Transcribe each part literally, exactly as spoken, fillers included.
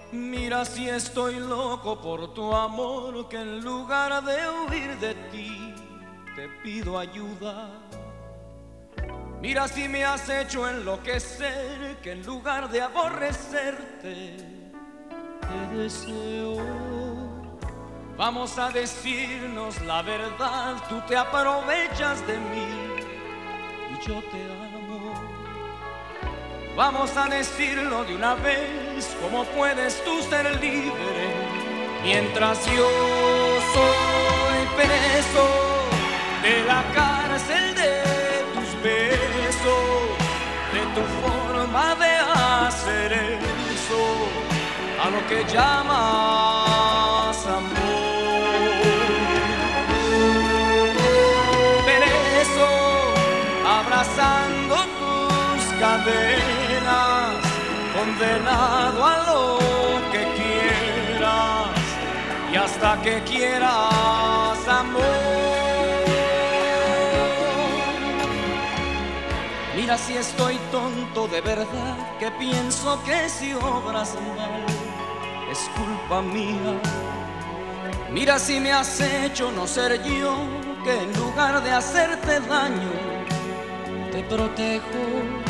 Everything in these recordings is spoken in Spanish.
Mira si estoy loco por tu amor, que en lugar de huir de ti te pido ayuda. Mira si me has hecho enloquecer, que en lugar de aborrecerte te deseo. Vamos a decirnos la verdad, tú te aprovechas de mí y yo te amo. Vamos a decirlo de una vez, ¿cómo puedes tú ser libre mientras yo soy preso de la cárcel de tus besos, de tu forma de hacer eso, a lo que llamas amor? Preso, abrazando tus cadenas, condenado a lo que quieras y hasta que quieras amor. Mira si estoy tonto de verdad, que pienso que si obras mal es culpa mía. Mira si me has hecho no ser yo, que en lugar de hacerte daño te protejo.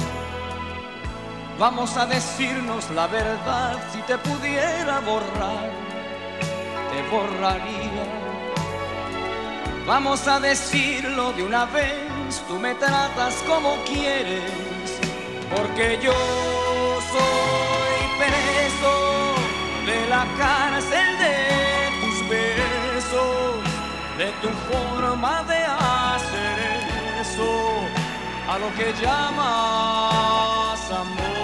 Vamos a decirnos la verdad, si te pudiera borrar, te borraría. Vamos a decirlo de una vez, tú me tratas como quieres, porque yo soy preso de la cárcel de tus besos, de tu forma de hacer eso, a lo que llamas amor.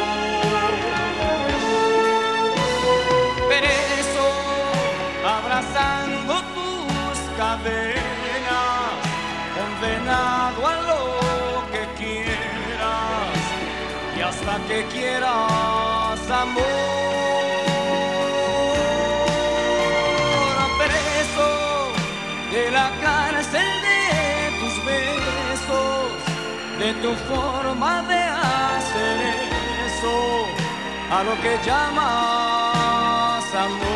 Preso, abrazando tus cadenas, condenado a lo que quieras y hasta que quieras amor. Preso de la cárcel de tus besos, de tu forma de hacer eso, a lo que llamas amor.